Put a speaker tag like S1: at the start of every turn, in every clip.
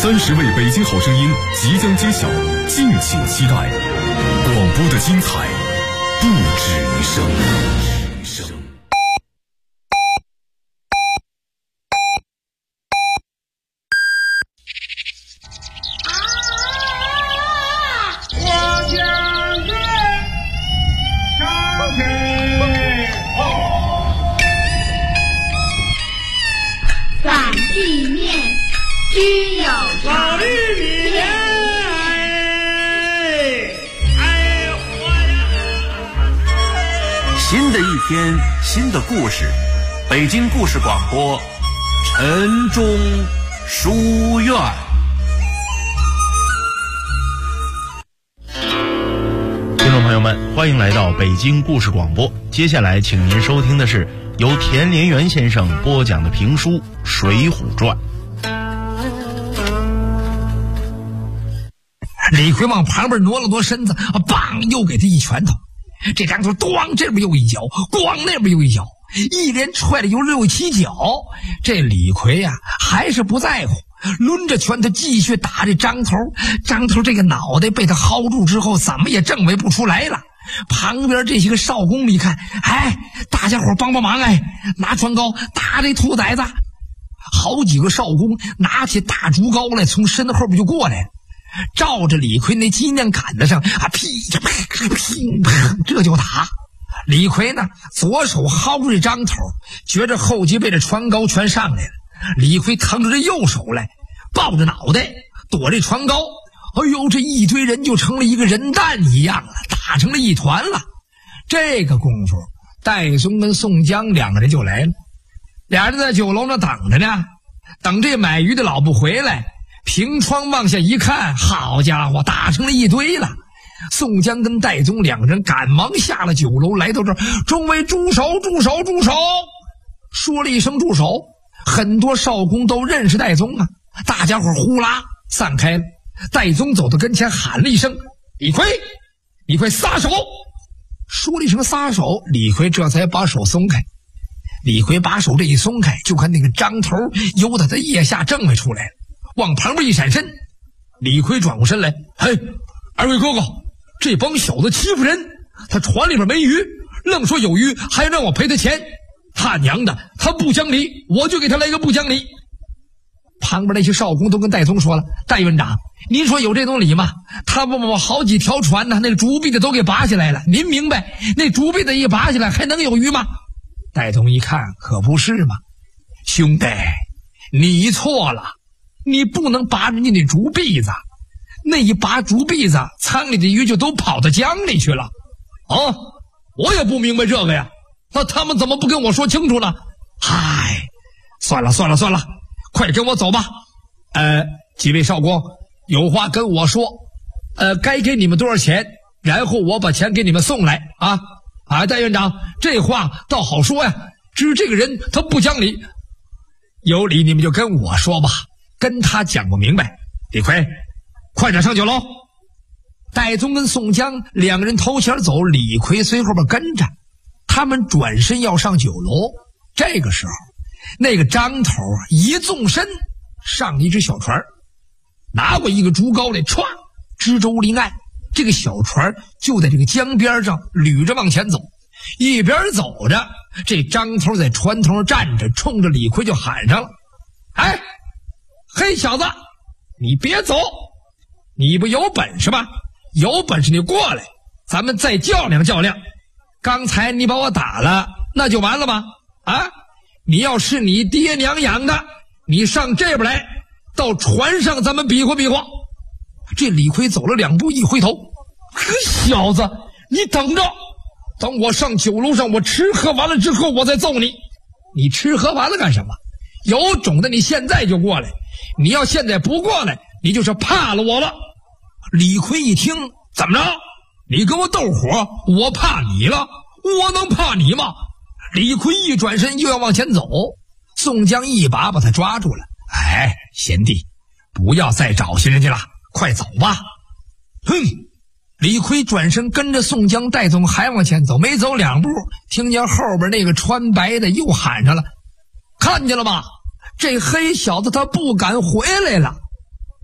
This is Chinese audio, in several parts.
S1: 30位北京好声音即将揭晓，敬请期待。广播的精彩不止一声。
S2: 新的一天，新的故事，北京故事广播，晨钟书院。
S3: 听众朋友们，欢迎来到北京故事广播。接下来，请您收听的是由田连元先生播讲的评书《水浒传》。
S4: 李逵往旁边挪了挪身子，梆，又给他一拳头。这张头咣，这边又一脚，咣，那边又一脚，一连踹了有6、7脚。这李逵呀，还是不在乎，抡着拳头继续打这张头。张头这个脑袋被他薅住之后，怎么也正位不出来了。旁边这些个少公一看，哎，大家伙帮帮忙，哎，拿船篙打这兔崽子。好几个少公拿起大竹篙来，从身后边就过来了，照着李逵那脊梁杆子上噼这就打。李逵呢，左手薅住这张头，觉着后脊背的船篙全上来了。李逵腾着这右手来，抱着脑袋躲这船篙。哎呦，这一堆人就成了一个人蛋一样了，打成了一团了。这个功夫，戴宗跟宋江两个人就来了，俩人在酒楼上等着呢，等这买鱼的老不回来。凭窗往下一看，好家伙，打成了一堆了。宋江跟戴宗两个人赶忙下了酒楼，来到这儿，众位住手，住手，住手！说了一声住手，很多少公都认识戴宗啊，大家伙呼啦散开了。戴宗走到跟前喊了一声：“李逵，你快撒手！”说了一声撒手，李逵这才把手松开。李逵把手这一松开，就看那个张头由他的腋下正位出来了，往旁边一闪身。李逵转过身来：“嘿，二位哥哥，这帮小子欺负人，他船里边没鱼，愣说有鱼还让我赔他钱，他娘的，他不讲理，我就给他来个不讲理。”旁边那些少公都跟戴宗说了：“戴院长，您说有这种理吗？他把我好几条船呢，那个竹篦子都给拔下来了，您明白，那竹篦子一拔下来还能有鱼吗？”戴宗一看，可不是嘛，兄弟，你错了，你不能拔人家那竹篦子，那一拔竹篦子，舱里的鱼就都跑到江里去了。啊，我也不明白这个呀，那他们怎么不跟我说清楚呢？嗨，算了，快跟我走吧。几位少公，有话跟我说，该给你们多少钱，然后我把钱给你们送来啊。戴院长，这话倒好说呀，只是这个人他不讲理，有理你们就跟我说吧，跟他讲不明白。李逵，快点上酒楼。戴宗跟宋江两个人头前走，李逵随后边跟着。他们转身要上酒楼，这个时候那个张头一纵身上了一只小船，拿过一个竹篙来，歘，支舟离岸。这个小船就在这个江边上捋着往前走，一边走着，这张头在船头上站着，冲着李逵就喊上了：“哎，黑小子，你别走，你不有本事吗？有本事你过来，咱们再较量较量。刚才你把我打了，那就完了吗？啊，你要是你爹娘养的，你上这边来，到船上咱们比划比划。”这李逵走了2步，一回头：“小子，你等着，等我上酒楼上，我吃喝完了之后，我再揍你。你吃喝完了干什么？有种的你现在就过来，你要现在不过来，你就是怕了我了。”李逵一听，怎么着？你跟我斗火，我怕你了？我能怕你吗？李逵一转身又要往前走，宋江一把把他抓住了。“哎，贤弟，不要再找寻人家了，快走吧。”哼！李逵转身跟着宋江、戴宗还往前走，没走2步，听见后边那个穿白的又喊上了：“看见了吧？这黑小子他不敢回来了。”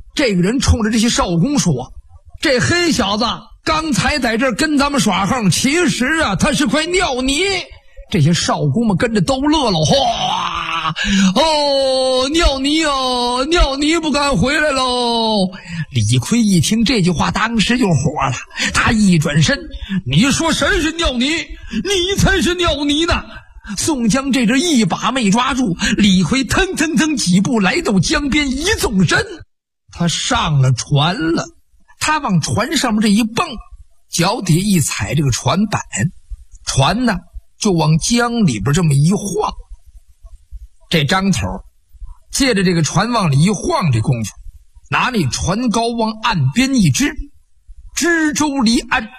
S4: 这个人冲着这些少公说：“这黑小子刚才在这儿跟咱们耍横，其实啊，他是块尿泥。”这些少公们跟着都乐了，哗！哦，尿泥哦，尿泥不敢回来喽！李逵一听这句话，当时就火了，他一转身：“你说谁是尿泥？你才是尿泥呢！”宋江这阵一把没抓住，李逵腾腾腾几步来到江边，一纵身，他上了船了。他往船上面这一蹦，脚底一踩这个船板，船呢就往江里边这么一晃。这张头借着这个船往里一晃，这功夫拿那船篙往岸边一支，支舟离岸，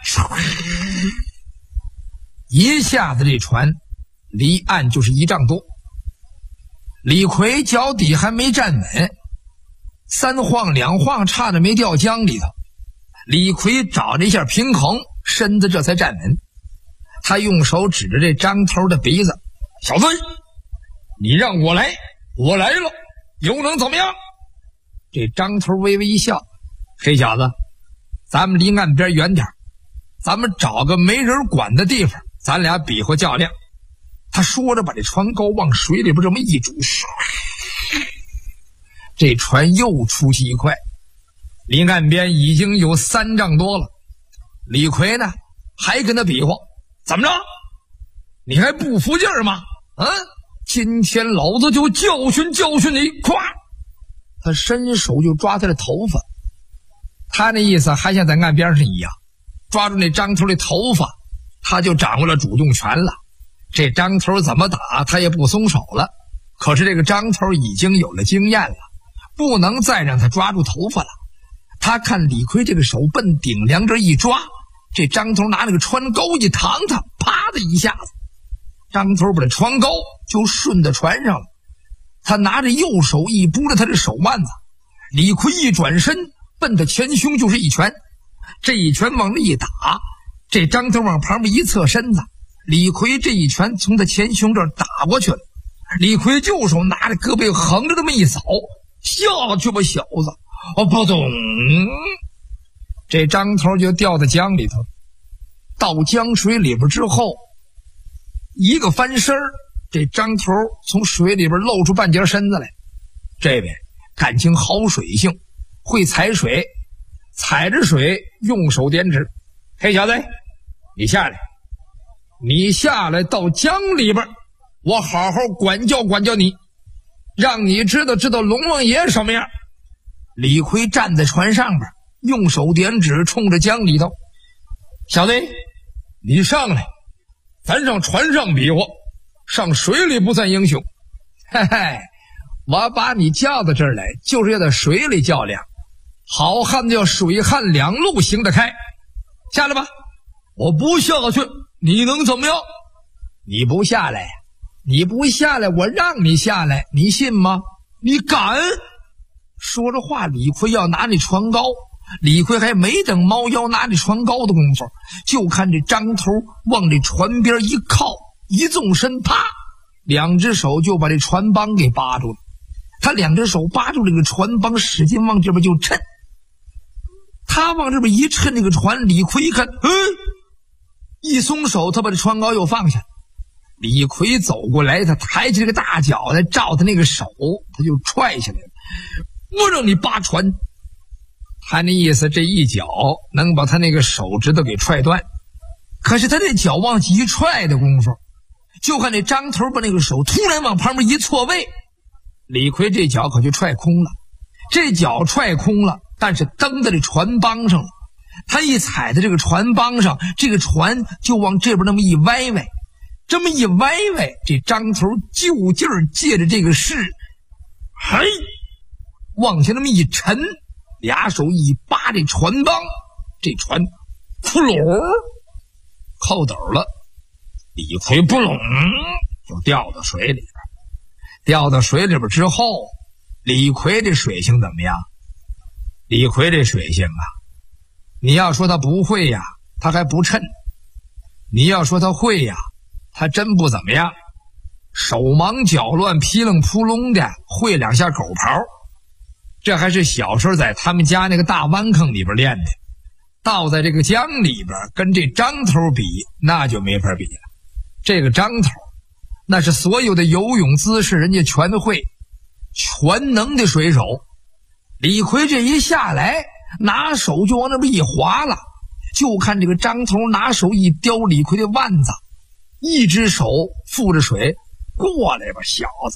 S4: 一下子这船离岸就是1丈多。李逵脚底还没站稳，3晃2晃，差点没掉江里头。李逵找了一下平衡，身子这才站稳。他用手指着这张头的鼻子：“小子，你让我来，我来了，又能怎么样？”这张头微微一笑：“黑小子，咱们离岸边远点，咱们找个没人管的地方，咱俩比划较量。”他说着把这船篙往水里边这么一拄，这船又出去一块，离岸边已经有3丈多了。李逵呢还跟他比划：“怎么着？你还不服劲儿吗？今天老子就教训教训你！”咵，他伸手就抓他的头发。他那意思还像在岸边上一样，抓住那张头的头发，他就掌握了主动权了。这张头怎么打他也不松手了。可是这个张头已经有了经验了，不能再让他抓住头发了。他看李逵这个手奔顶梁这一抓，这张头拿那个船钩一躺他，啪的一下子，张头把这船钩就顺到船上了。他拿着右手一拨着他的手腕子，李逵一转身奔他前胸就是一拳。这一拳往那一打，这张头往旁边一侧身子，李逵这一拳从他前胸这儿打过去了。李逵右手拿着胳膊横着这么一扫，下去吧小子！扑通，这张头就掉到江里头。到江水里边之后，一个翻身，这张头从水里边露出半截身子来。这位感情好水性，会踩水，踩着水用手点指：“黑小子，你下来，你下来到江里边，我好好管教管教你，让你知道龙王爷什么样。”李逵站在船上边，用手点指，冲着江里头：“小子，你上来，咱上船上比划，上水里不算英雄。嘿嘿，我把你叫到这儿来，就是要在水里较量。好汉子要水旱两路行得开，下来吧。”“我不下去，你能怎么样？”“你不下来，我让你下来，你信吗？你敢？”说着话，李逵要拿那船篙，李逵还没等猫腰拿那船篙的功夫，就看这张头往这船边一靠，一纵身，啪，2只手就把这船帮给扒住了。他2只手扒住这个船帮，使劲往这边就抻。他往这边一抻这个船，李逵一看，一松手，他把这船篙又放下。李逵走过来，他抬起这个大脚来照他那个手，他就踹下来了。“我让你扒船！”他那意思，这一脚能把他那个手指头给踹断。可是他这脚往起一踹的功夫，就看那张头把那个手突然往旁边一错位，李逵这脚可就踹空了。这脚踹空了，但是蹬在这船帮上了。他一踩在这个船帮上，这个船就往这边那么一歪歪，这么一歪歪，这张头就劲儿借着这个势，嘿，往下那么一沉，2手一扒这船帮，这船扑隆扣斗了。李逵扑隆就掉到水里边。掉到水里边之后，李逵这水性怎么样？李逵这水性啊，你要说他不会呀，他还不趁；你要说他会呀，他真不怎么样。手忙脚乱，劈楞扑隆的会2下狗刨。 这还是小时候在他们家那个大湾坑里边练的，倒在这个江里边跟这张头比那就没法比了。这个张头那是所有的游泳姿势人家全会，全能的水手。李逵这一下来，拿手就往那边一划了，就看这个张头拿手一叼李逵的腕子，一只手负着水，过来吧小子，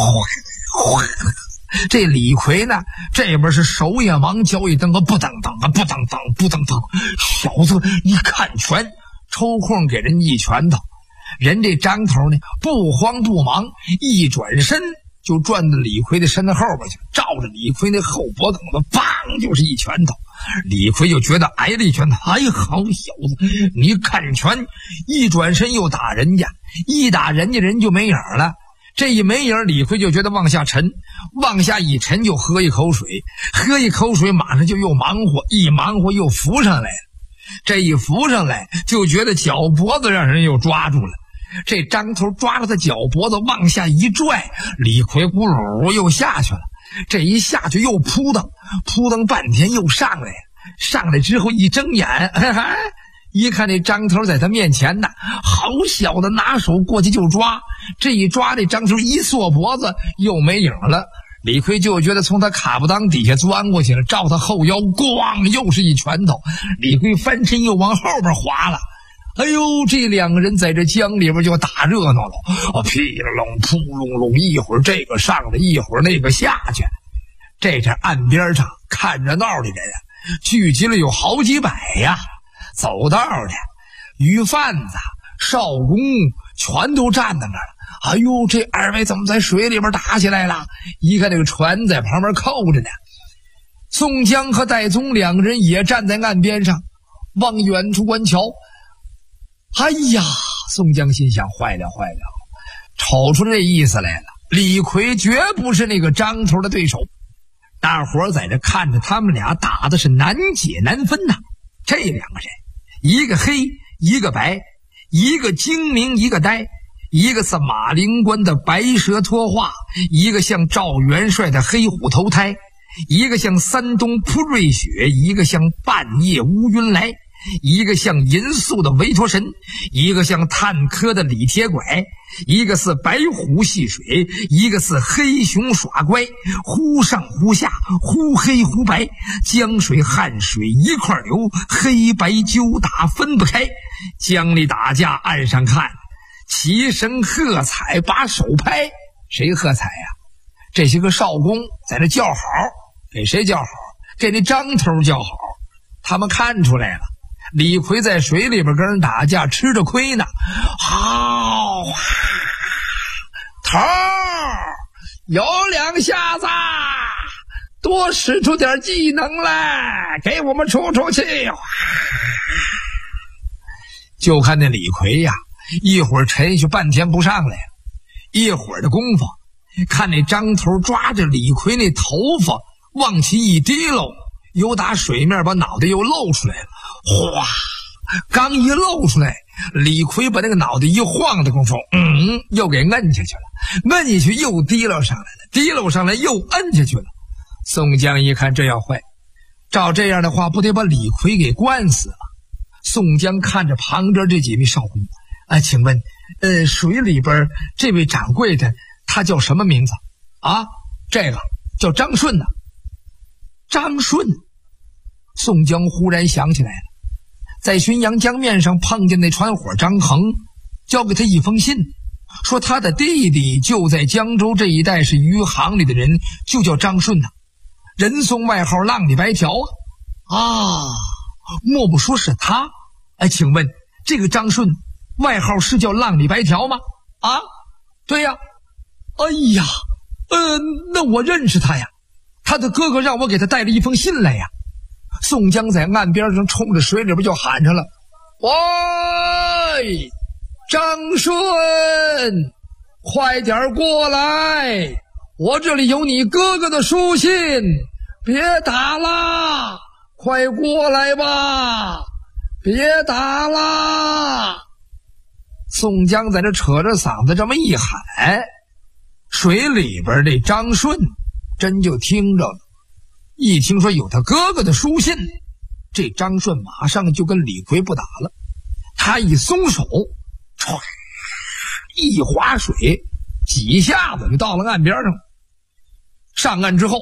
S4: 这李逵呢，这边是手也忙脚也蹬，不蹬蹬不蹬蹬不蹬蹬，小子一看拳，抽空给人一拳头。人这张头呢不慌不忙，一转身就转到李逵的身后边去，照着李逵那后脖梗子梆就是一拳头。李逵就觉得挨了一拳头，哎，好小子，你看拳，一转身又打人家，一打人家人就没影了。这一没影，李逵就觉得往下沉，往下一沉就喝一口水，喝一口水马上就又忙活，一忙活又浮上来了。这一浮上来就觉得脚脖子让人又抓住了，这张头抓着他脚脖子往下一拽，李逵咕噜又下去了。这一下去又扑腾半天又上来，上来之后一睁眼，一看这张头在他面前呢，好小的拿手过去就抓，这一抓这张头一缩脖子又没影了。李逵就觉得从他卡布裆底下钻过去了，照他后腰咣又是一拳头，李逵翻身又往后边滑了。哎呦，这两个人在这江里边就打热闹了，噼里隆扑隆隆，一会儿这个上来一会儿那个下去。这岸边上看热闹的人聚集了有好几百呀，走道的鱼贩子少工全都站在那儿了。哎呦，这二位怎么在水里边打起来了？一看这个船在旁边扣着呢。宋江和戴宗两个人也站在岸边上往远处观瞧。哎呀，宋江心想，坏了，瞅出这意思来了，李逵绝不是那个张头的对手。大伙儿在这看着他们俩打的是难解难分呐。这两个人，一个黑一个白，一个精明一个呆，一个是马灵官的白蛇脱化，一个像赵元帅的黑虎投胎，一个像山东扑瑞雪，一个像半夜乌云来，一个像银宿的韦陀神，一个像探科的李铁拐，一个是白虎戏水，一个是黑熊耍乖，忽上忽下，忽黑忽白，江水汉水一块流，黑白揪打分不开。江里打架岸上看，齐声喝彩把手拍。谁喝彩呀？这些个少工在这叫好，给谁叫好？给那张头叫好。他们看出来了，李逵在水里边跟人打架吃着亏呢。好，头有两下子，多使出点技能来，给我们出出气。就看那李逵呀，一会儿沉下半天不上来，一会儿的功夫，看那张头抓着李逵那头发往起一提溜，又打水面把脑袋又露出来了。哗，刚一露出来，李逵把那个脑袋一晃的功夫，又给摁下去了，摁下去又提溜上来了，提溜上来又摁下去了。宋江一看这要坏，照这样的话不得把李逵给灌死了。宋江看着旁边这几位少工，请问水里边这位掌柜的他叫什么名字啊？这个叫张顺呢。张顺。宋江忽然想起来了，在浔阳江面上碰见那船伙张衡，交给他一封信，说他的弟弟就在江州这一带，是余杭里的人，就叫张顺呐，人送外号浪里白条啊。莫不说是他？请问这个张顺外号是叫浪里白条吗？啊，对呀。哎呀，那我认识他呀，他的哥哥让我给他带了一封信来呀。宋江在岸边上冲着水里边就喊上了：喂，张顺，快点过来，我这里有你哥哥的书信，别打啦，快过来吧，别打啦。宋江在这扯着嗓子这么一喊，水里边这张顺真就听着了。 一听说有他哥哥的书信，这张顺马上就跟李逵不打了。他一松手，唰，一划水，几下子就到了岸边上。上岸之后，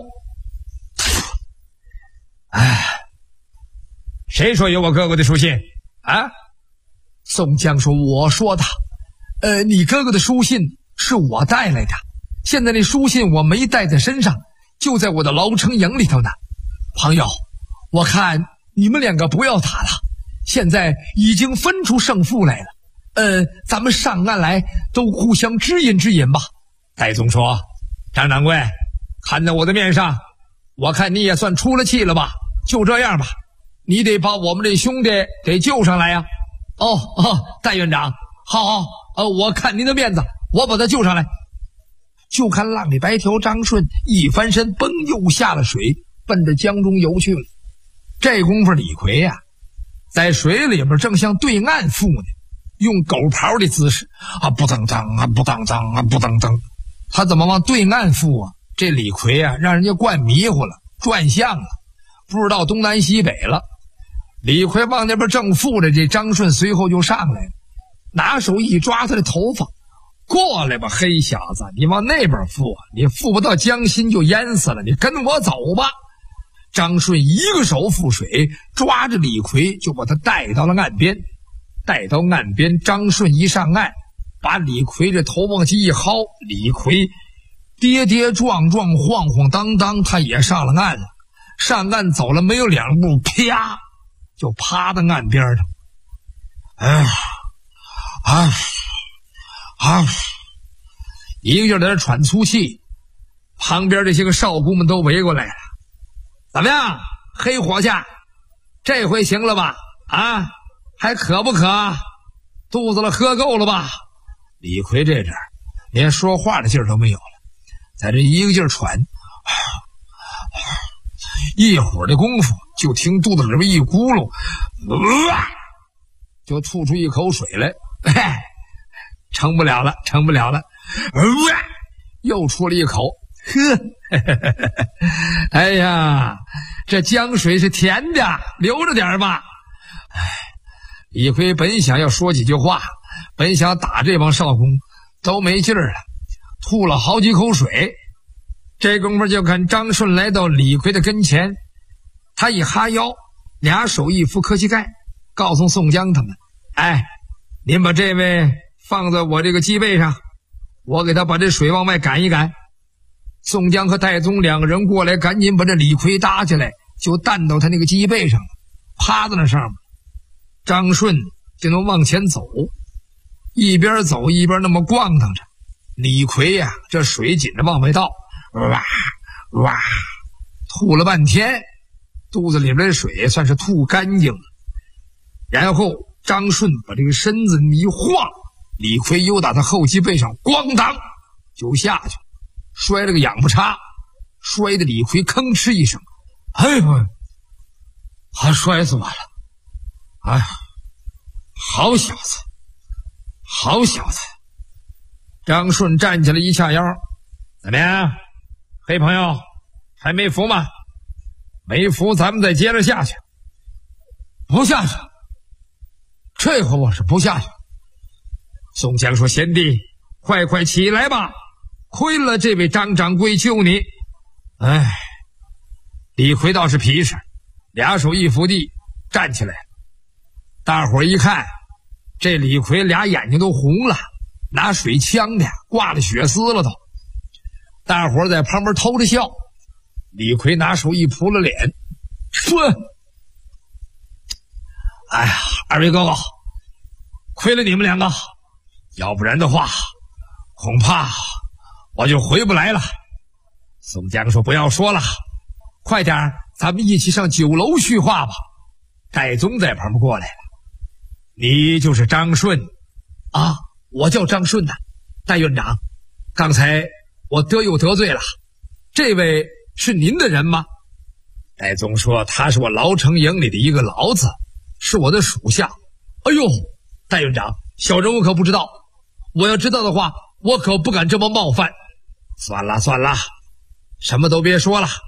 S4: 谁说有我哥哥的书信啊？宋江说：“我说的。你哥哥的书信是我带来的，现在那书信我没带在身上，就在我的牢城营里头呢。朋友，我看你们两个不要打了，现在已经分出胜负来了。咱们上岸来都互相指引指引吧。”戴宗说：“张掌柜，看在我的面上，我看你也算出了气了吧？就这样吧，你得把我们这兄弟给救上来呀。”戴院长，好，我看您的面子，我把他救上来。就看浪里白条张顺一翻身，蹦又下了水，奔着江中游去了。这功夫李逵呀，在水里边正向对岸附呢，用狗刨的姿势不当当不当当不当当。他怎么往对岸附啊？这李逵啊，让人家惯迷糊了，转向了，不知道东南西北了。李逵往那边正附着，这张顺随后就上来了，拿手一抓他的头发：“过来吧，黑小子，你往那边附啊，你附不到江心就淹死了，你跟我走吧。”张顺一个手附水，抓着李逵就把他带到了岸边。带到岸边，张顺一上岸，把李逵这头往起一薅，李逵跌跌撞撞，晃晃荡荡，他也上了岸了。上岸走了没有2步，啪就趴到岸边上。一个劲儿在那喘粗气。旁边这些个少姑们都围过来了。怎么样，黑伙计，这回行了吧？还渴不渴？肚子了喝够了吧？李逵这阵连说话的劲儿都没有了，在这一个劲儿喘。一会儿的功夫，就听肚子里边一咕噜，就吐出一口水来。撑不了了，又出了一口。哎呀，这江水是甜的，留着点吧。李逵本想要说几句话，本想打这帮少公，都没劲儿了，吐了好几口水。这功夫就看张顺来到李逵的跟前，他一哈腰，俩手一扶磕膝盖，告诉宋江他们：“您把这位放在我这个脊背上，我给他把这水往外赶一赶。”宋江和戴宗两个人过来，赶紧把这李逵搭起来，就担到他那个脊背上了，趴在那上面。张顺就能往前走，一边走一边那么逛荡着。李逵呀，这水紧着往外倒，吐了半天，肚子里边的水算是吐干净了。然后张顺把这个身子一晃，李逵又打他后脊背上咣当就下去，摔了个仰不叉，摔得李逵吭哧一声，还摔死我了。好小子。张顺站起来一下腰：“怎么样，黑朋友，还没服吗？没服咱们再接着下去。”“不下去，这回我是不下去。”宋江说：“贤弟，快起来吧，亏了这位张掌柜救你。”李逵倒是皮实，俩手一扶地站起来。大伙儿一看，这李逵俩眼睛都红了，拿水呛的挂了血丝了都。大伙儿在旁边偷着笑。李逵拿手一扑了脸，说：“二位哥哥，亏了你们两个，要不然的话，恐怕我就回不来了。”宋江说：“不要说了，快点，咱们一起上酒楼叙话吧。”戴宗在旁边过来了：“你就是张顺？”“我叫张顺呐。戴院长，刚才我得罪了，这位是您的人吗？”戴宗说：“他是我牢城营里的一个牢子，是我的属下。”“戴院长，小人我可不知道，我要知道的话，我可不敢这么冒犯。”“算了，什么都别说了，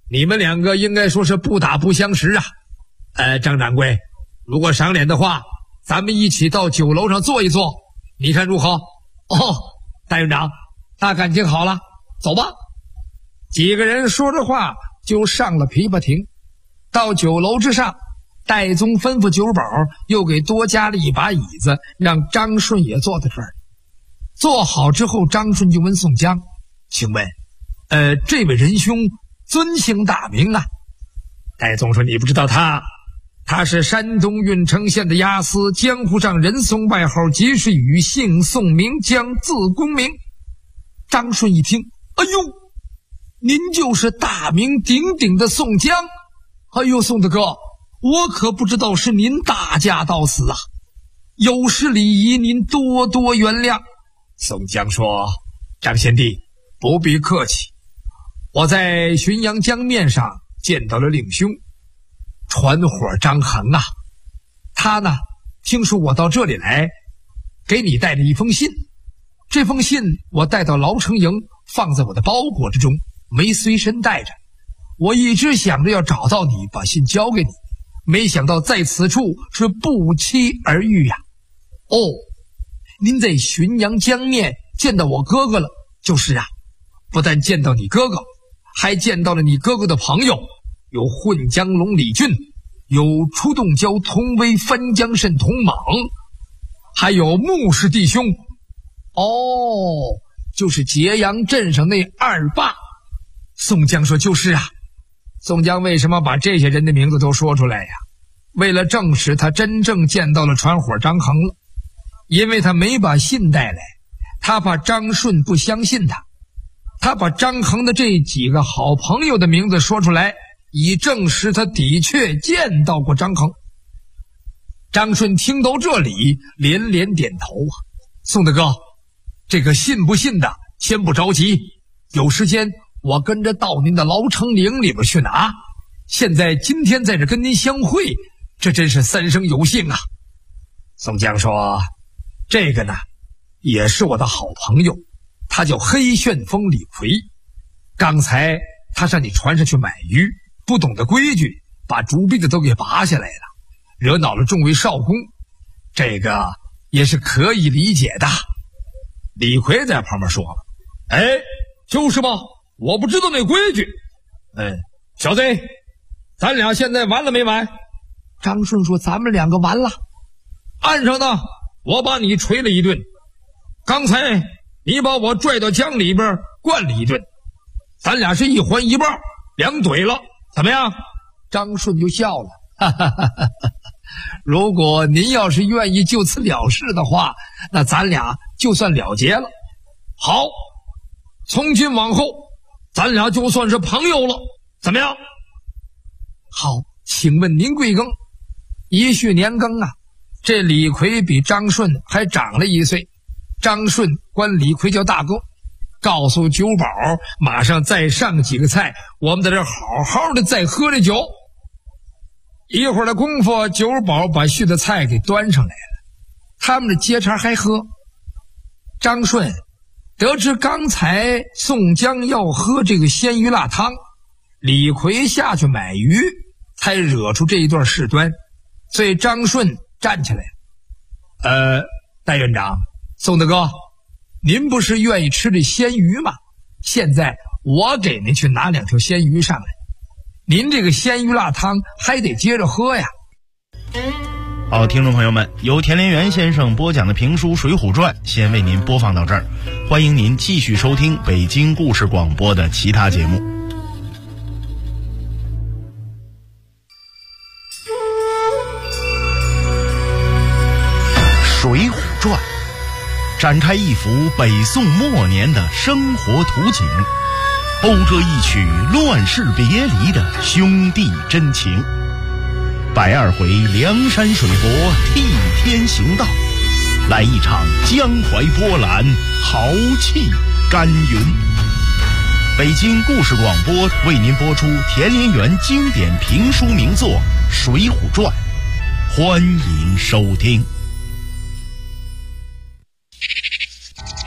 S4: 你们两个应该说是不打不相识啊。张掌柜，如果赏脸的话，咱们一起到酒楼上坐一坐，你看如何？哦，大院长，那感情好了，走吧。几个人说着话就上了琵琶亭。到酒楼之上，戴宗吩咐酒保又给多加了一把椅子，让张顺也坐在这儿。坐好之后，张顺就问宋江：请问这位仁兄尊姓大名啊？戴宗说：你不知道他是山东郓城县的押司，江湖上人送外号及时雨，姓宋名江，字公明。张顺一听，哎呦，您就是大名鼎鼎的宋江。哎呦，宋大哥，我可不知道是您大驾到此啊，有失礼仪，您多多原谅。宋江说：张贤弟不必客气，我在浔阳江面上见到了令兄船伙张衡啊，他呢听说我到这里来，给你带了一封信，这封信我带到牢城营，放在我的包裹之中，没随身带着。我一直想着要找到你，把信交给你，没想到在此处是不期而遇呀。哦，您在浔阳江面见到我哥哥了？就是啊，不但见到你哥哥，还见到了你哥哥的朋友，有混江龙李俊，有出洞蛟童威，翻江蜃童莽，还有穆氏弟兄。哦，就是揭阳镇上那二霸。宋江说：就是啊。宋江为什么把这些人的名字都说出来呀？为了证实他真正见到了船伙张衡了。因为他没把信带来，他怕张顺不相信他把张衡的这几个好朋友的名字说出来，以证实他的确见到过张衡。张顺听到这里连连点头啊。宋大哥，这个信不信的先不着急，有时间我跟着到您的牢城营里边去拿。现在今天在这跟您相会，这真是三生有幸啊。宋江说：这个呢也是我的好朋友，他叫黑旋风李逵。刚才他上你船上去买鱼，不懂得规矩，把竹鼻子都给拔下来了，惹恼了众位少公，这个也是可以理解的。李逵在旁边说了：就是嘛，我不知道那规矩。小子，咱俩现在完了没完？张顺说：咱们两个完了。岸上呢，我把你捶了一顿，刚才你把我拽到江里边灌了一顿，咱俩是一环一半，两怼了，怎么样？张顺就笑了，哈哈哈哈，如果您要是愿意就此了事的话，那咱俩就算了结了。好，从今往后咱俩就算是朋友了，怎么样？好，请问您贵庚？一续年庚啊，这李逵比张顺还长了1岁。张顺管李逵叫大哥，告诉酒保马上再上几个菜，我们在这好好的再喝这酒。一会儿的功夫，酒保把续的菜给端上来了，他们的接茬还喝。张顺得知刚才宋江要喝这个鲜鱼辣汤，李逵下去买鱼，才惹出这一段事端，所以张顺站起来了。戴院长，宋大哥，您不是愿意吃这鲜鱼吗？现在我给您去拿2条鲜鱼上来，您这个鲜鱼辣汤还得接着喝呀。
S3: 好，听众朋友们，由田连元先生播讲的评书《水浒传》先为您播放到这儿，欢迎您继续收听北京故事广播的其他节目。《水浒传》展开一幅北宋末年的生活图景，讴歌一曲乱世别离的兄弟真情。120回梁山水泊替天行道，来一场江淮波澜，豪气干云。北京故事广播为您播出田连元经典评书名作《水浒传》，欢迎收听。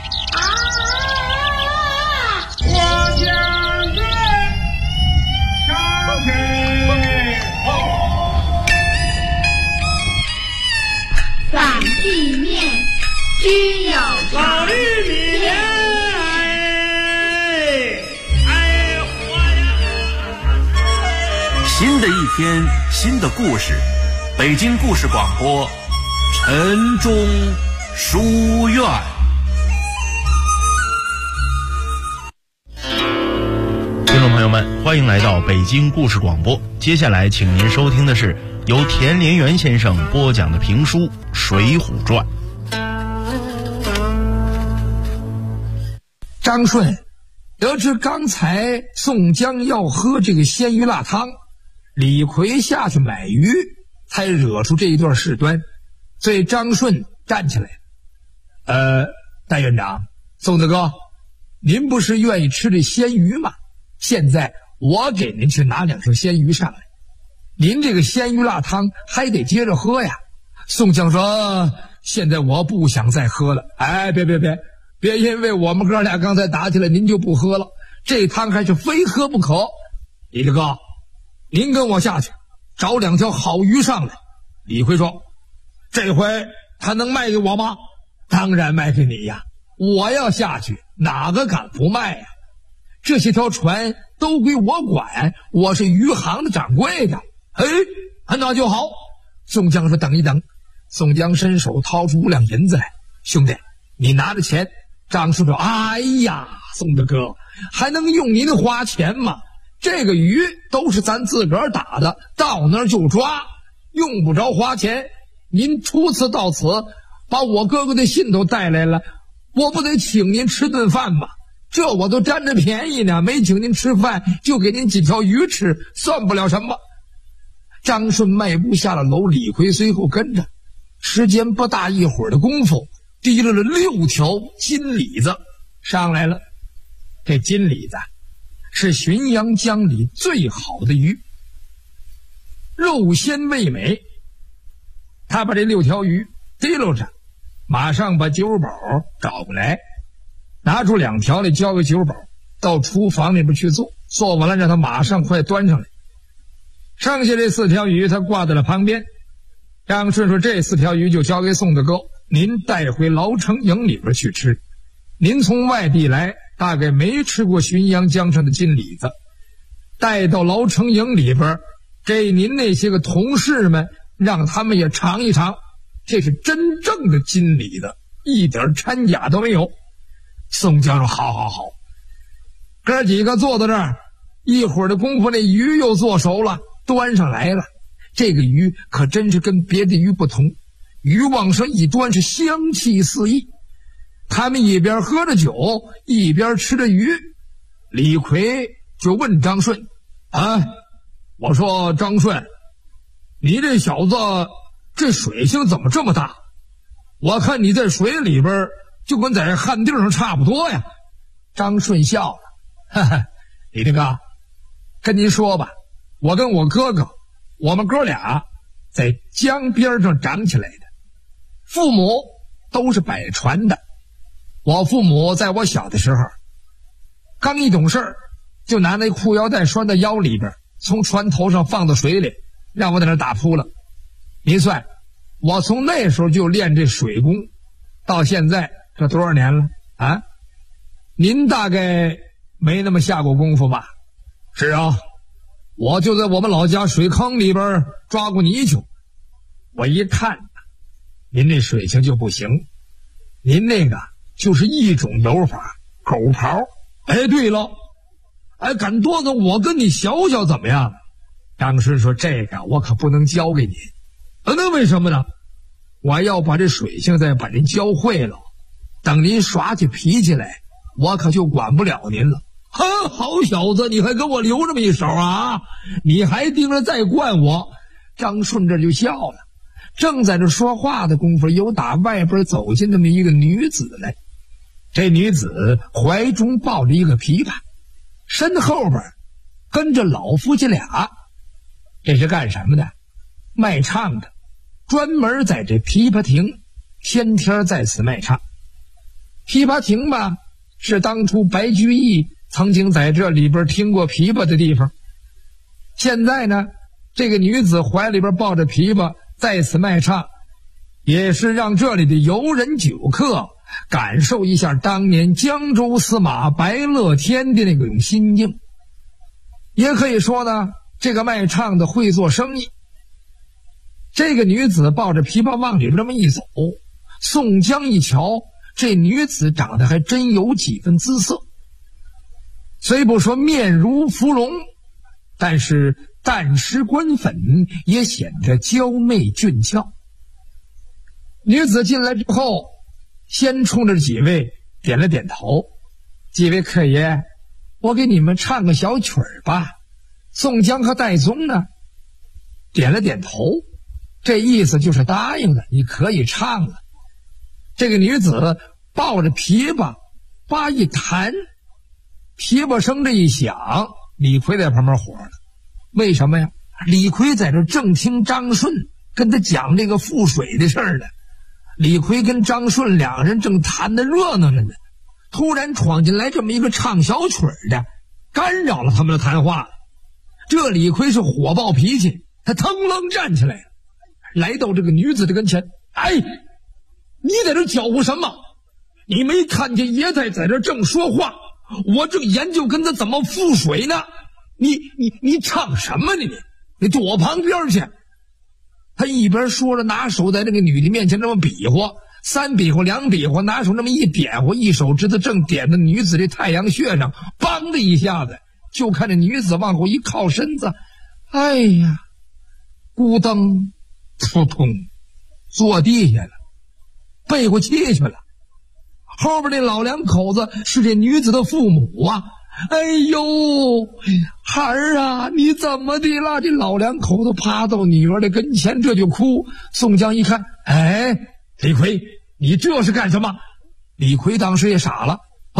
S5: 我将军
S2: 新的一天，新的故事，北京故事广播，陈忠书院。
S3: 听众朋友们，欢迎来到北京故事广播。接下来请您收听的是由田连元先生播讲的评书《水浒传》。
S4: 张顺得知刚才宋江要喝这个鲜鱼辣汤，李逵下去买鱼，才惹出这一段事端，所以张顺站起来，大院长，宋大哥，您不是愿意吃这鲜鱼吗？现在我给您去拿2条鲜鱼上来，您这个鲜鱼辣汤还得接着喝呀。宋江说，现在我不想再喝了。别因为我们哥俩刚才打起来您就不喝了，这汤还是非喝不可。李大哥，您跟我下去找2条好鱼上来。李逵说，这回他能卖给我吗？当然卖给你呀，我要下去哪个敢不卖呀？这些条船都归我管，我是鱼行的掌柜的。那就好。宋江说，等一等。宋江伸手掏出5两银子来，兄弟，你拿着钱。张顺说，哎呀，宋大哥，还能用您花钱吗？这个鱼都是咱自个儿打的，到那儿就抓，用不着花钱。您初次到此，把我哥哥的信都带来了，我不得请您吃顿饭吗？这我都占着便宜呢，没请您吃饭，就给您几条鱼吃，算不了什么。张顺迈步下了楼，李逵随后跟着。时间不大一会儿的功夫，提了6条金鲤子上来了。这金鲤子是浔阳江里最好的鱼，肉鲜味美。他把这6条鱼提溜着，马上把酒保找过来，拿出2条来交给酒保，到厨房里边去做，做完了让他马上快端上来。剩下这4条鱼他挂在了旁边。张顺说，这4条鱼就交给宋大哥，您带回牢城营里边去吃。您从外地来，大概没吃过浔阳江上的金鲤子，带到牢城营里边，给您那些个同事们，让他们也尝一尝，这是真正的金鲤子，一点掺假都没有。宋江说，好，哥几个坐到这儿，一会儿的功夫，那鱼又做熟了，端上来了。这个鱼可真是跟别的鱼不同，鱼往上一端是香气四溢。他们一边喝着酒，一边吃着鱼。李逵就问张顺，我说张顺，你这小子这水性怎么这么大？我看你在水里边就跟在旱地上差不多呀。张顺笑了，李大哥，跟您说吧，我跟我哥哥，我们哥俩在江边上长起来的，父母都是摆船的。我父母在我小的时候刚一懂事，就拿那裤腰带拴在腰里边，从船头上放到水里，让我在那打扑了。您算我从那时候就练这水功，到现在这多少年了啊？您大概没那么下过功夫吧？是啊，我就在我们老家水坑里边抓过泥鳅。我一看您这水性就不行，您那个就是一种游法，狗刨。对了，敢多个我跟你学学怎么样？张顺说，这个我可不能教给你。那为什么呢？我要把这水性再把您教会了，等您耍起脾气来，我可就管不了您了。好小子，你还跟我留这么一手啊？你还盯着再惯我？张顺这就笑了。正在这说话的功夫，有打外边走进那么一个女子来。这女子怀中抱着一个琵琶，身后边跟着老夫妻俩。这是干什么的？卖唱的，专门在这琵琶亭天天在此卖唱。琵琶亭吧，是当初白居易曾经在这里边听过琵琶的地方。现在呢，这个女子怀里边抱着琵琶在此卖唱，也是让这里的游人酒客感受一下当年江州司马白乐天的那种心境。也可以说呢， 这个卖唱的会做生意。这个女子抱着琵琶往里这么一走，宋江一瞧，这女子长得还真有几分姿色，虽不说面如芙蓉，但是淡湿官粉，也显得娇媚俊俏。女子进来之后，先冲着几位点了点头，几位客爷，我给你们唱个小曲儿吧。宋江和戴宗呢点了点头，这意思就是答应了，你可以唱了。这个女子抱着琵琶叭一弹，琵琶声这一响，李逵在旁边火了。为什么呀？李逵在这正听张顺跟他讲这个覆水的事儿呢。李逵跟张顺两人正谈得热闹着呢，突然闯进来这么一个唱小曲的，干扰了他们的谈话。这李逵是火爆脾气，他腾楞站起来了，来到这个女子的跟前。哎，你在这搅和什么？你没看见爷太在这正说话，我正研究跟他怎么覆水呢。你唱什么呢？你躲旁边去。他一边说着，拿手在这个女的面前这么比划，3比划2比划，拿手这么一点划，一手指头正点在女子这太阳穴上，梆的一下子，就看这女子往后一靠身子，哎呀，咕噔扑通坐地下了，背过气去了。后边那老两口子是这女子的父母啊。哎呦，孩儿啊，你怎么的了？这老两口子趴到女儿的跟前，这就哭。宋江一看，哎，李逵，你这是干什么？李逵当时也傻了，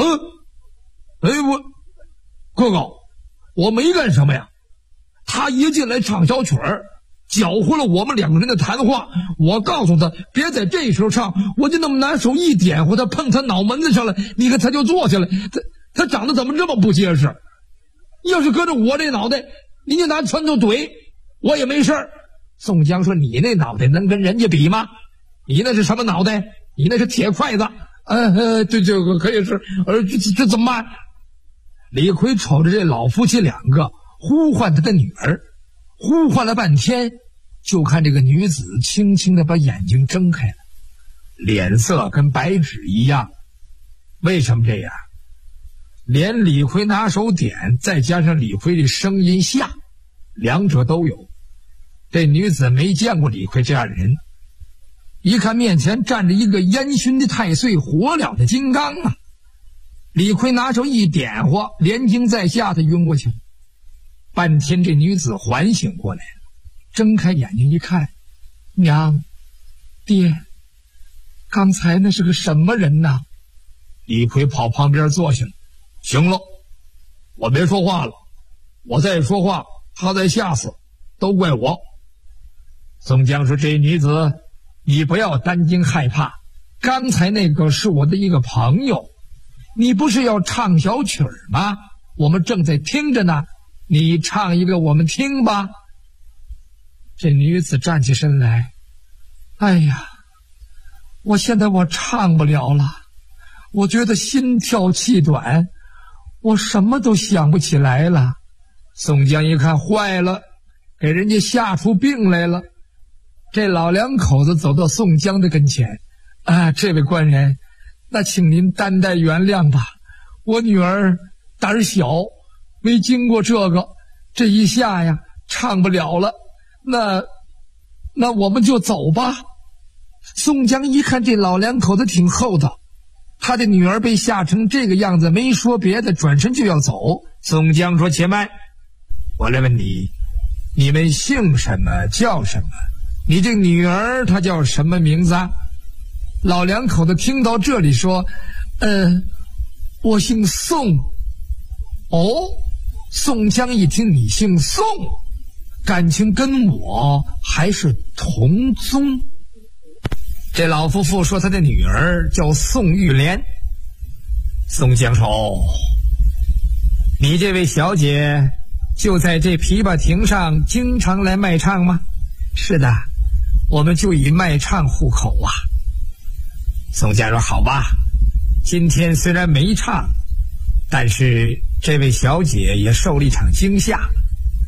S4: 哥哥，我没干什么呀。他一进来唱小曲儿，搅和了我们两个人的谈话。我告诉他别在这时候唱，我就那么拿手一点或他碰他脑门子上了，你看他就坐下来。他长得怎么这么不结实？要是搁着我这脑袋，你就拿拳头怼我也没事儿。宋江说，你那脑袋能跟人家比吗？你那是什么脑袋？你那是铁筷子。这个可以是，这怎么办？李逵瞅着这老夫妻两个呼唤他的女儿，呼唤了半天，就看这个女子轻轻地把眼睛睁开了，脸色跟白纸一样。为什么这样？连李逵拿手点，再加上李逵的声音下，两者都有。这女子没见过李逵这样的人，一看面前站着一个烟熏的太岁，火燎的金刚啊！李逵拿手一点划，连惊在下，他晕过去了。半天这女子缓醒过来了，睁开眼睛一看，娘，爹，刚才那是个什么人呐？李逵跑旁边坐下了。行了，我别说话了，我再说话他再吓死，都怪我。宋江说，这女子你不要担惊害怕，刚才那个是我的一个朋友，你不是要唱小曲儿吗？我们正在听着呢，你唱一个我们听吧。这女子站起身来，哎呀，我现在我唱不了了，我觉得心跳气短，我什么都想不起来了。宋江一看，坏了，给人家吓出病来了。这老两口子走到宋江的跟前，这位官人，那请您担待原谅吧，我女儿胆小，没经过这个，这一下呀唱不了了，那我们就走吧。宋江一看这老两口子挺厚道，他的女儿被吓成这个样子，没说别的，转身就要走。宋江说，且慢，我来问你，你们姓什么叫什么？你这女儿她叫什么名字啊？老两口子听到这里说，我姓宋。哦，宋江一听你姓宋，感情跟我还是同宗。这老夫妇说他的女儿叫宋玉莲。宋江说，哦，你这位小姐就在这琵琶亭上经常来卖唱吗？是的，我们就以卖唱糊口啊。宋江说，好吧，今天虽然没唱，但是这位小姐也受了一场惊吓。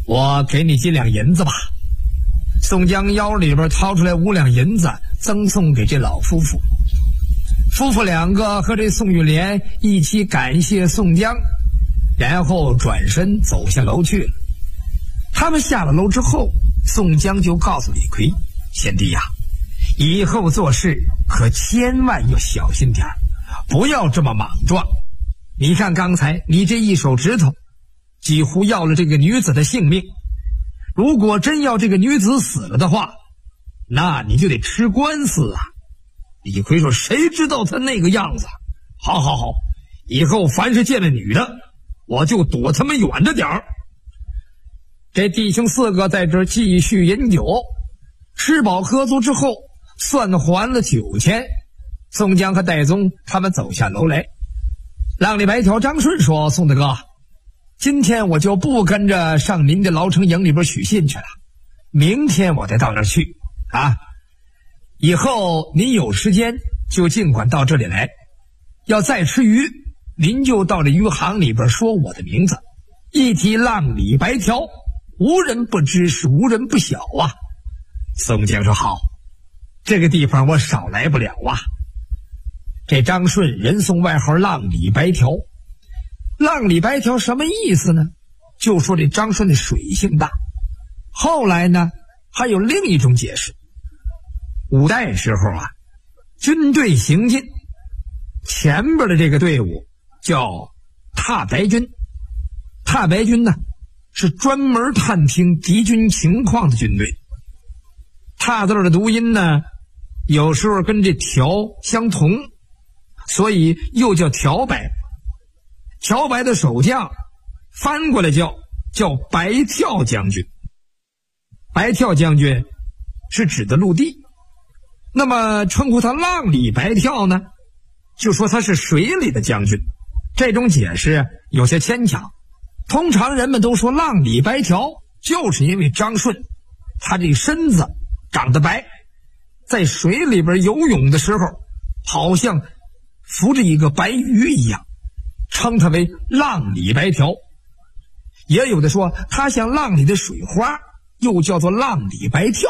S4: 我给你几两银子吧。宋江腰里边掏出来5两银子，赠送给这老夫妇。夫妇2个和这宋玉莲一起感谢宋江，然后转身走下楼去了。他们下了楼之后，宋江就告诉李逵：贤弟呀，以后做事可千万要小心点，不要这么莽撞。你看刚才你这一手指头几乎要了这个女子的性命，如果真要这个女子死了的话，那你就得吃官司啊。李逵说：谁知道他那个样子？好，以后凡是见了女的，我就躲他们远着点儿。这弟兄4个在这儿继续饮酒，吃饱喝足之后，算还了酒钱。宋江和戴宗他们走下楼来。浪里白条张顺说：宋大哥，今天我就不跟着上您的牢城营里边取信去了，明天我再到那儿去啊。以后您有时间就尽管到这里来，要再吃鱼，您就到这鱼行里边说我的名字，一提浪里白条，无人不知，是无人不晓啊。宋江说：好，这个地方我少来不了啊。这张顺人送外号浪里白条。浪里白条什么意思呢？就说这张顺的水性大。后来呢，还有另一种解释。五代时候啊，军队行进，前边的这个队伍叫踏白军。踏白军呢，是专门探听敌军情况的军队。踏字的读音呢，有时候跟这条相同，所以又叫条白。条白的守将翻过来叫白跳将军。白跳将军是指的陆地，那么称呼他浪里白跳呢，就说他是水里的将军。这种解释有些牵强，通常人们都说浪里白条，就是因为张顺他这身子长得白，在水里边游泳的时候好像浮着一个白鱼一样，称他为浪里白条。也有的说他像浪里的水花，又叫做浪里白跳。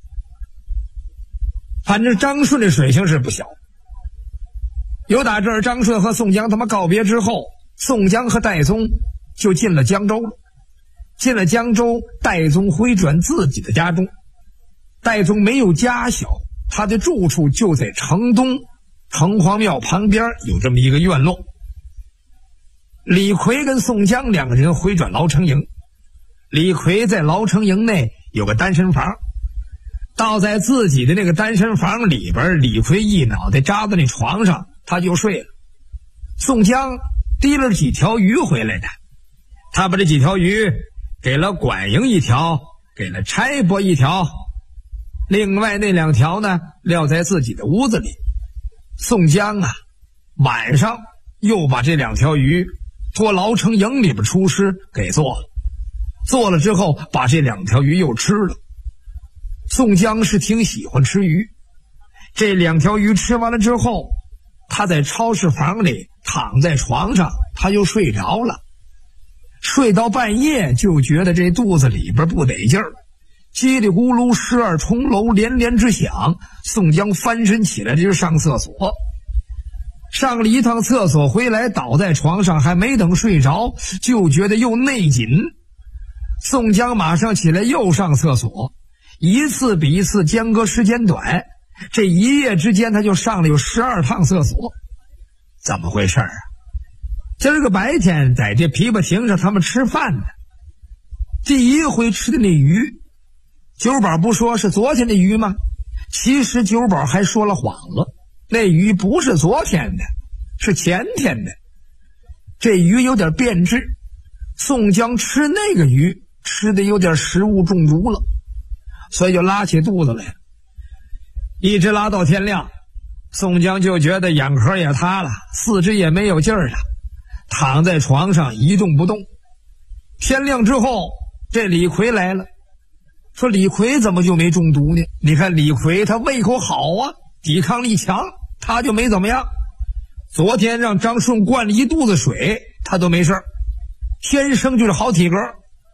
S4: 反正张顺的水性是不小。由打这儿，张顺和宋江他们告别之后，宋江和戴宗就进了江州了。进了江州，戴宗回转自己的家中。戴宗没有家小，他的住处就在城东城隍庙旁边有这么一个院落。李逵跟宋江2个人回转牢城营。李逵在牢城营内有个单身房，倒在自己的那个单身房里边，李逵一脑袋扎在那床上，他就睡了。宋江提了几条鱼回来的，他把这几条鱼给了管营1条，给了差拨1条，另外那2条呢撂在自己的屋子里。宋江啊，晚上又把这2条鱼托牢城营里边厨师给做了，做了之后把这2条鱼又吃了。宋江是挺喜欢吃鱼，这2条鱼吃完了之后，他在超市房里躺在床上，他就睡着了。睡到半夜就觉得这肚子里边不得劲儿，叽里咕噜12重楼连连之响。宋江翻身起来就上厕所，上了一趟厕所回来，倒在床上，还没等睡着就觉得又内紧。宋江马上起来又上厕所，一次比一次间隔时间短，这一夜之间他就上了有12趟厕所。怎么回事啊？今儿个白天在这琵琶亭上他们吃饭呢，第一回吃的那鱼，九宝不说是昨天的鱼吗？其实九宝还说了谎了，那鱼不是昨天的，是前天的。这鱼有点变质，宋江吃那个鱼吃的有点食物中毒了，所以就拉起肚子来了，一直拉到天亮。宋江就觉得眼壳也塌了，四肢也没有劲儿了，躺在床上一动不动。天亮之后，这李逵来了，说李逵怎么就没中毒呢？你看李逵他胃口好啊，抵抗力强，他就没怎么样。昨天让张顺灌了一肚子水，他都没事，天生就是好体格。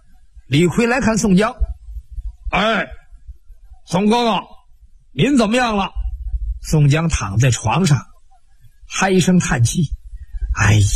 S4: 李逵来看宋江，哎，宋哥哥，您怎么样了？宋江躺在床上，唉声叹气，哎呀，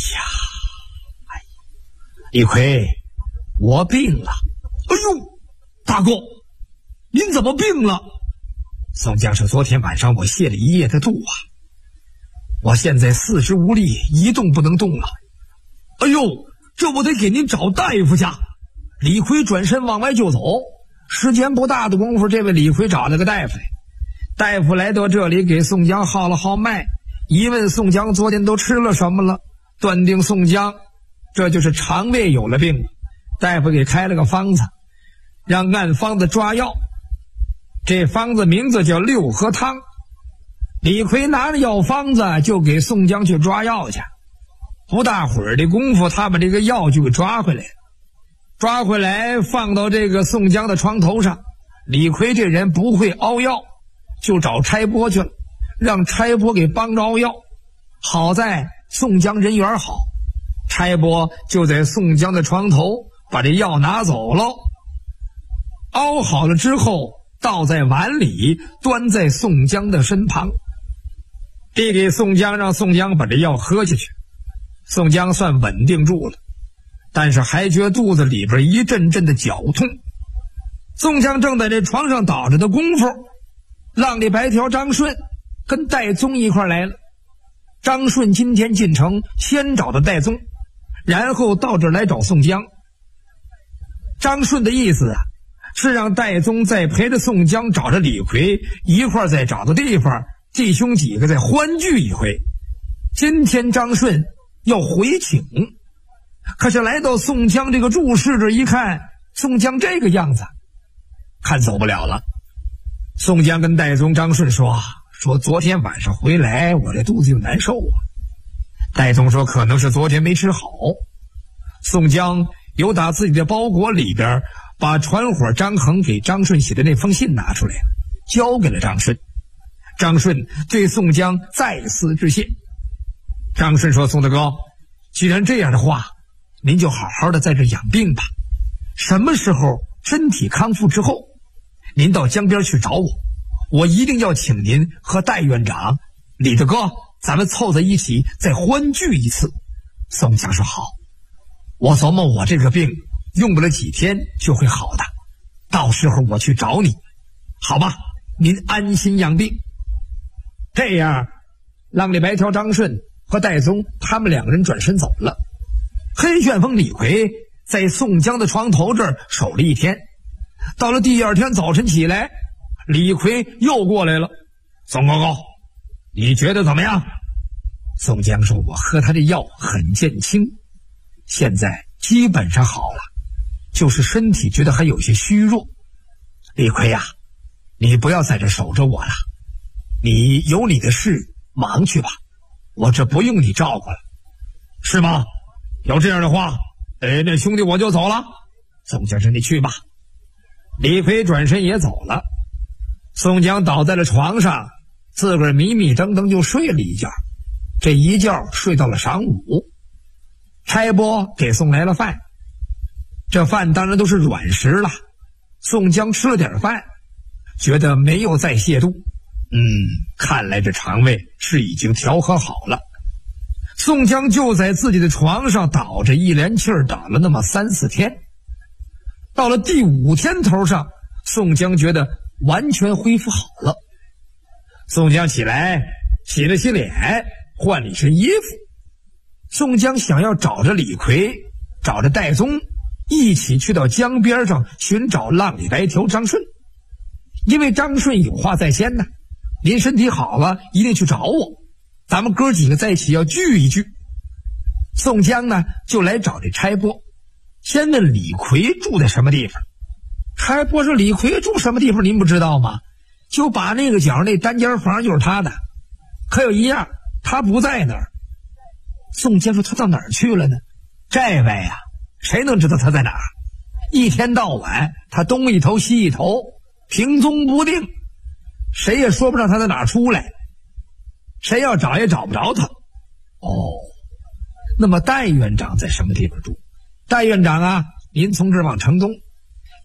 S4: 李逵，我病了。哎呦，大哥，您怎么病了？宋江说，昨天晚上我泻了一夜的肚啊，我现在四肢无力，一动不能动了。哎呦，这我得给您找大夫去。李逵转身往外就走，时间不大的功夫，这位李逵找了个大夫来。大夫来到这里，给宋江号了号脉，一问宋江昨天都吃了什么了，断定宋江这就是肠胃有了病。大夫给开了个方子，让按方子抓药，这方子名字叫六合汤。李逵拿着药方子就给宋江去抓药去，不大会儿的功夫，他把这个药就给抓回来了。抓回来放到这个宋江的床头上，李逵这人不会熬药，就找差拨去了，让差拨给帮着熬药。好在宋江人缘好，差拨就在宋江的床头把这药拿走了，熬好了之后倒在碗里，端在宋江的身旁，递给宋江，让宋江把这药喝下去。宋江算稳定住了，但是还觉肚子里边一阵阵的绞痛。宋江正在这床上倒着的功夫，浪里白条张顺跟戴宗一块来了。张顺今天进城先找到戴宗，然后到这儿来找宋江。张顺的意思啊，是让戴宗再陪着宋江找着李逵，一块再找到地方，弟兄几个再欢聚一回。今天张顺要回请，可是来到宋江这个住室这一看，宋江这个样子，看走不了了。宋江跟戴宗、张顺说昨天晚上回来，我这肚子就难受啊。戴宗说可能是昨天没吃好。宋江又打自己的包裹里边把传伙张衡给张顺写的那封信拿出来，交给了张顺。张顺对宋江再次致谢。张顺说，宋大哥，既然这样的话，您就好好的在这养病吧，什么时候身体康复之后，您到江边去找我，我一定要请您和戴院长、李大哥咱们凑在一起再欢聚一次。宋江说好，我琢磨我这个病用不了几天就会好的，到时候我去找你，好吧，您安心养病。这样浪里白条张顺和戴宗他们两个人转身走了。黑旋风李逵在宋江的床头这儿守了一天，到了第二天早晨起来，李逵又过来了。宋哥哥，你觉得怎么样？宋江说，我喝他的药很见轻，现在基本上好了，就是身体觉得还有些虚弱。李逵呀，你不要在这守着我了，你有你的事忙去吧，我这不用你照顾了。是吗？要这样的话，那兄弟我就走了。宋江说，你去吧。李逵转身也走了。宋江倒在了床上，自个儿迷迷瞪瞪就睡了一觉。这一觉睡到了晌午，差拨给送来了饭，这饭当然都是软食了。宋江吃了点饭，觉得没有再泻肚，看来这肠胃是已经调和好了。宋江就在自己的床上倒着一连气儿倒了那么3、4天，到了第5天头上，宋江觉得完全恢复好了。宋江起来洗了洗脸，换了一身衣服。宋江想要找着李逵，找着戴宗，一起去到江边上寻找浪里白条张顺，因为张顺有话在先呢，您身体好了一定去找我，咱们哥几个在一起要聚一聚。宋江呢就来找这差拨，先问李逵住在什么地方。差拨说，李逵住什么地方您不知道吗？就把那个角那单间房就是他的，可有一样他不在那儿。宋江说，他到哪儿去了呢？这位呀，谁能知道他在哪儿？一天到晚他东一头西一头，行踪不定，谁也说不上他在哪儿出来，谁要找也找不着他。那么戴院长在什么地方住？戴院长啊，您从这儿往城东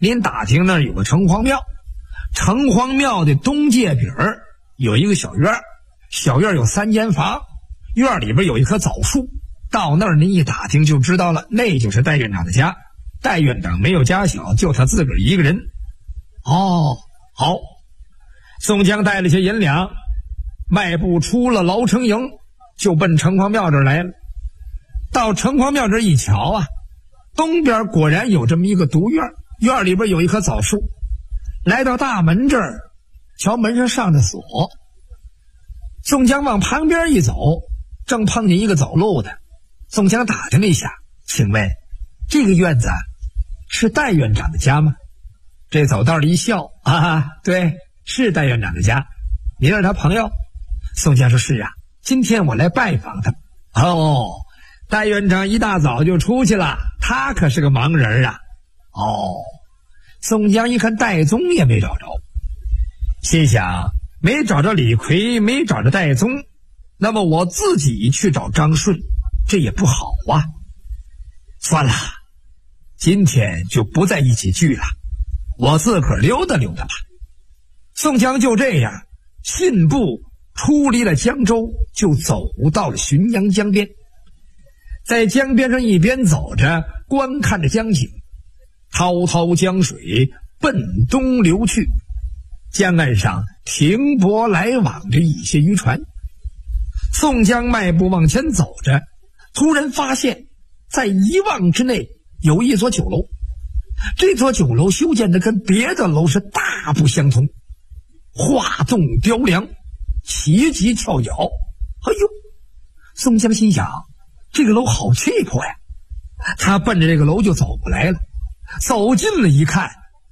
S4: 您打听那儿有个城隍庙，城隍庙的东界边有一个小院，小院有3间房，院里边有一棵枣树，到那儿您一打听就知道了，那就是戴院长的家。戴院长没有家小，就他自个儿一个人。哦，好。宋江带了些银两，迈步出了牢城营，就奔城隍庙这儿来了。到城隍庙这儿一瞧啊，东边果然有这么一个独院，院里边有一棵枣树。来到大门这儿，瞧门上上着锁。宋江往旁边一走，正碰见一个走路的。宋江打听了一下，请问这个院子是戴院长的家吗？这走道里一笑，对，是戴院长的家。您是他朋友？宋江说是啊，今天我来拜访他。哦，戴院长一大早就出去了，他可是个忙人啊。哦，宋江一看戴宗也没找着，心想没找着李逵，没找着戴宗，那么我自己去找张顺，这也不好啊。算了，今天就不在一起聚了，我自个儿溜达溜达吧。宋江就这样信步出离了江州，就走到了浔阳江边。在江边上一边走着，观看着江景，滔滔江水奔东流去，江岸上停泊来往着一些渔船。宋江迈步往前走着，突然发现在一望之内有一座酒楼，这座酒楼修建的跟别的楼是大不相同，画栋雕梁，奇级跳脚。哎呦，宋江心想这个楼好气魄呀，他奔着这个楼就走过来了。走近了一看，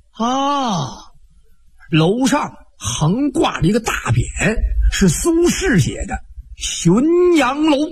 S4: 楼上横挂了一个大匾，是苏轼写的浔阳楼。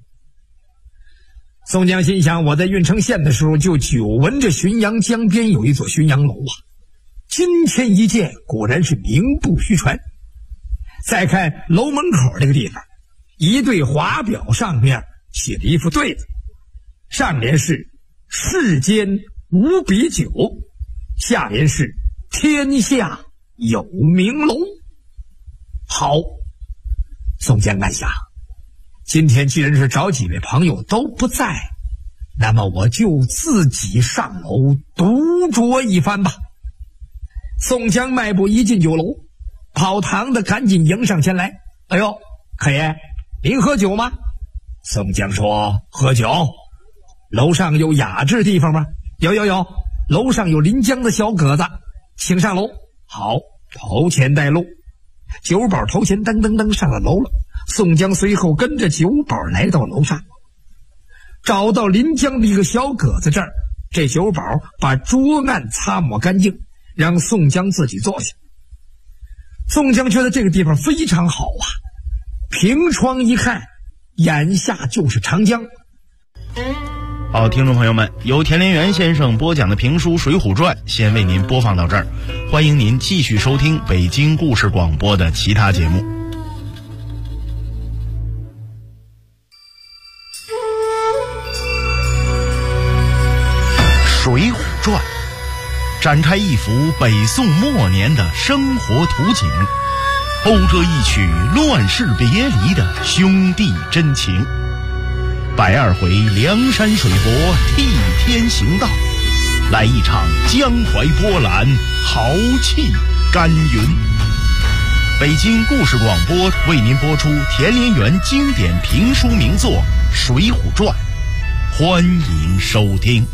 S4: 宋江心想，我在郓城县的时候就久闻着浔阳江边有一座浔阳楼啊，今天一见果然是名不虚传。再看楼门口这个地方，一对华表上面写了一副对子，上联是世间无比酒，下联是天下有名楼。好，宋江暗想，今天既然是找几位朋友都不在，那么我就自己上楼独酌一番吧。宋江迈步一进酒楼，跑堂的赶紧迎上前来。哎呦，客爷，您喝酒吗？宋江说喝酒。楼上有雅致地方吗？有，楼上有临江的小阁子，请上楼。好，头前带路。酒保头前噔噔噔上了楼了。宋江随后跟着酒保来到楼上，找到临江的一个小阁子这儿，这酒保把桌案擦抹干净，让宋江自己坐下。宋江觉得这个地方非常好啊，凭窗一看，眼下就是长江。
S3: 好，听众朋友们，由田连元先生播讲的评书《水浒传》先为您播放到这儿，欢迎您继续收听北京故事广播的其他节目。《水浒传》展开一幅北宋末年的生活图景，讴歌一曲乱世别离的兄弟真情。120回梁山水泊替天行道，来一场江淮波澜豪气干云。北京故事广播为您播出田连元经典评书名作《水浒传》，欢迎收听。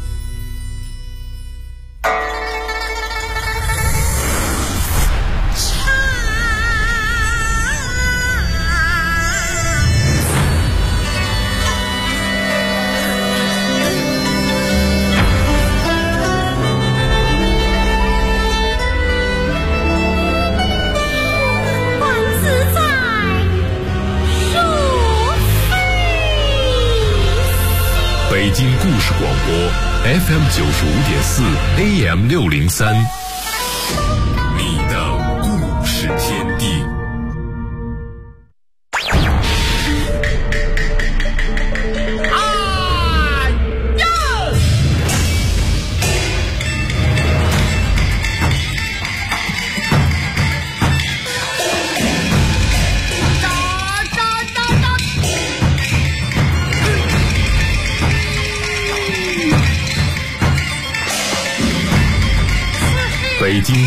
S1: 北京故事广播 FM 95.4 AM 603，你的故事天地。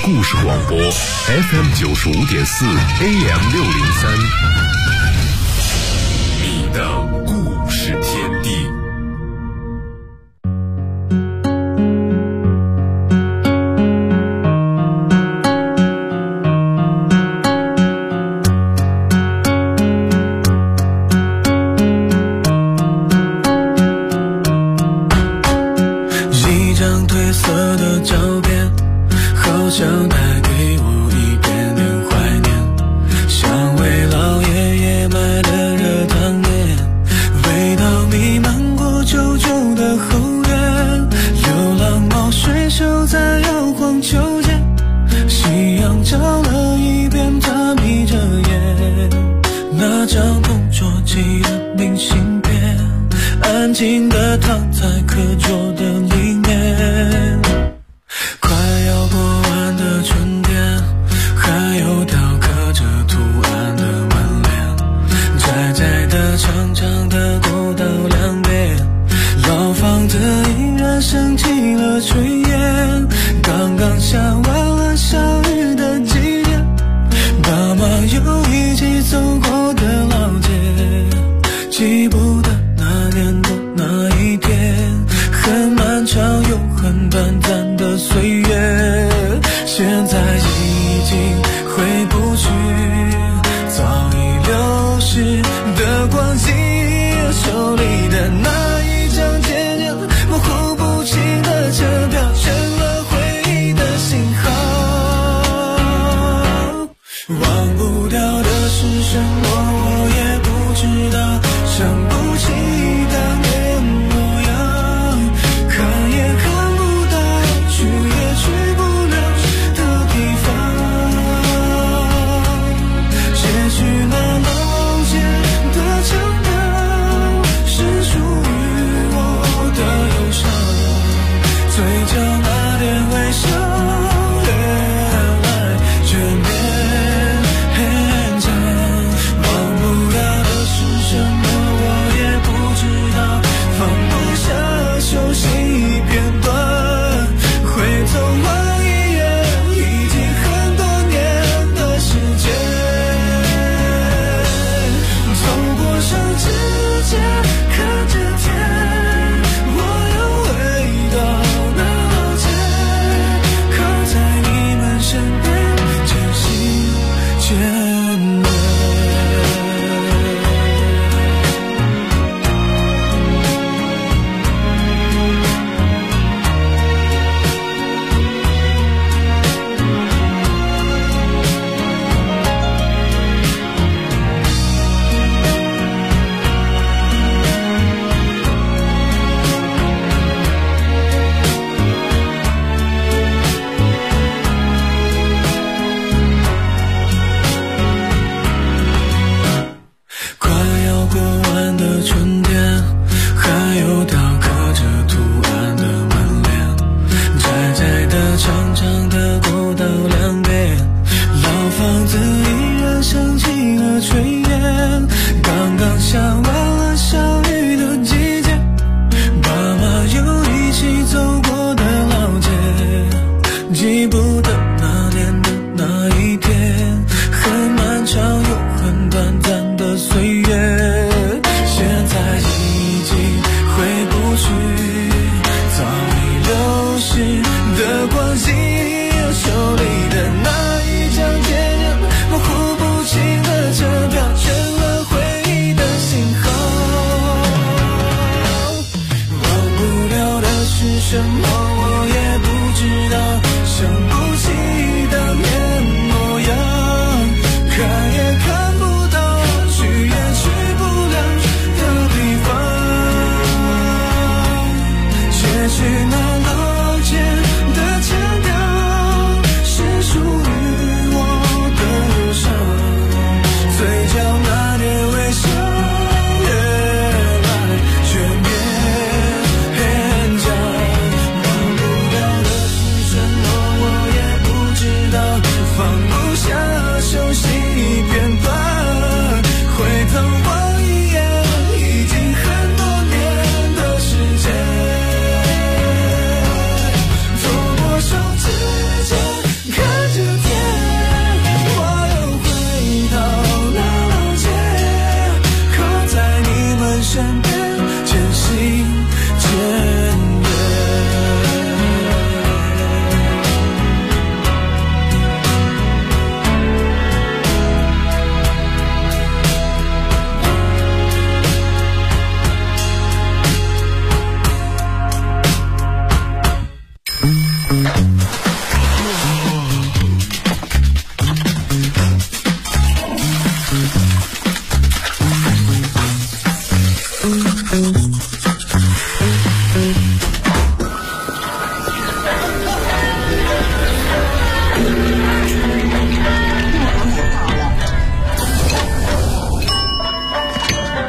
S1: 故事广播 FM95.4 AM603，你的故事天地。
S5: 一张褪色的照片，好像带给我一点点怀念，像为老爷爷买的热汤面，味道弥漫过旧旧的后院，流浪猫睡熟在摇晃秋千，夕阳照了一遍，它眯着眼，那张同桌寄的明信片，安静地躺在课桌的里面，快要过完的春天，还有雕刻着图案的门帘，窄窄的长长的过道两边，老房子依然升起了炊烟，刚刚下完了小雨的季节，爸妈又一起走过的老街，记不得那年的那一天，很漫长又很短暂的岁月，现在已经回不去，早已流逝的光景，手里的那一张渐渐模糊不清的车票，成了回忆的信号，忘不掉的是什么我也不知道，想不起当年模样，看也看不到，去也去不了的地方，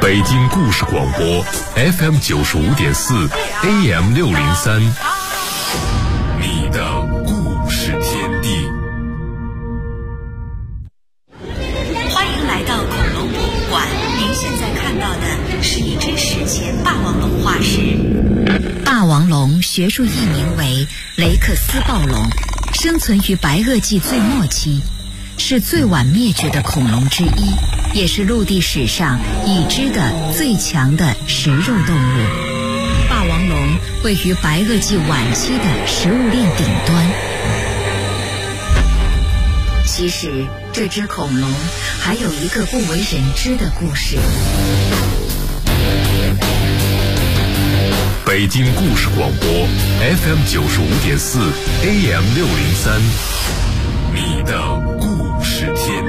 S1: 北京故事广播 FM 95.4 AM 603，你的故事天地。
S6: 欢迎来到恐龙博物馆，您现在看到的是一只史前霸王龙化石。
S7: 霸王龙学术译名为雷克斯暴龙，生存于白垩纪最末期，是最晚灭绝的恐龙之一，也是陆地史上已知的最强的食肉动物。霸王龙位于白垩纪晚期的食物链顶端。其实这只恐龙还有一个不为人知的故事。
S1: 北京故事广播 FM 95.4 AM 603，你的故事天